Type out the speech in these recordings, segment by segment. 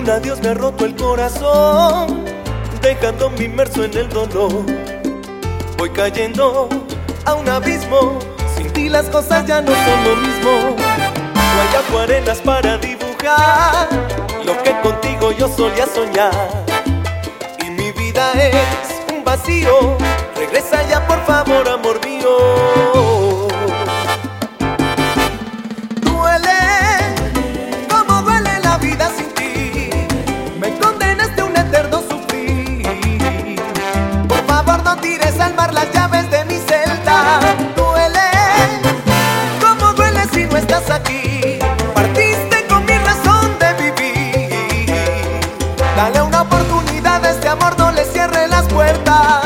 Un adiós me ha roto el corazón, dejándome inmerso en el dolor. Voy cayendo a un abismo, sin ti las cosas ya no son lo mismo. No hay acuarelas para dibujar lo que contigo yo solía soñar. Y mi vida es un vacío, regresa ya por favor, amor mío. Duele, como duele la vida sin ti, me condenaste a un eterno sufrir. Por favor no tires al mar las llaves de mi celda. Duele, como duele si no estás aquí, partiste con mi razón de vivir. Dale una oportunidad a este amor, no le cierre las puertas.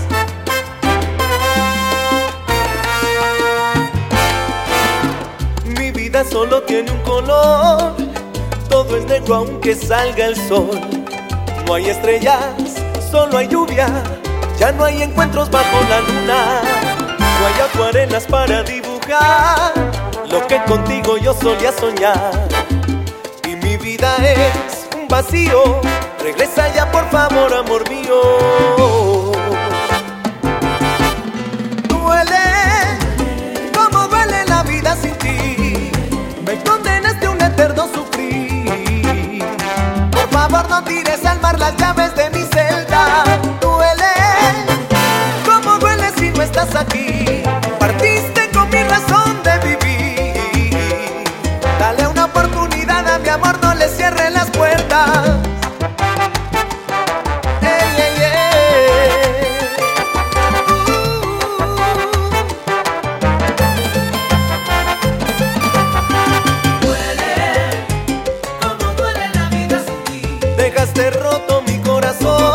Mi vida solo tiene un color, todo es negro aunque salga el sol. No hay estrellas, solo hay lluvia, ya no hay encuentros bajo la luna. No hay acuarelas para dibujar lo que contigo yo solía soñar. Y mi vida es un vacío, regresa ya por favor, amor mío. Duele, como duele la vida sin ti, me condenaste a un eterno sufrir. Por favor no tires al mar las llaves de mi celda. Duele, como duele si no estás aquí, partiste con mi razón de vivir. Dale una oportunidad a mi amor, no le cierre las puertas. Dejaste roto mi corazón.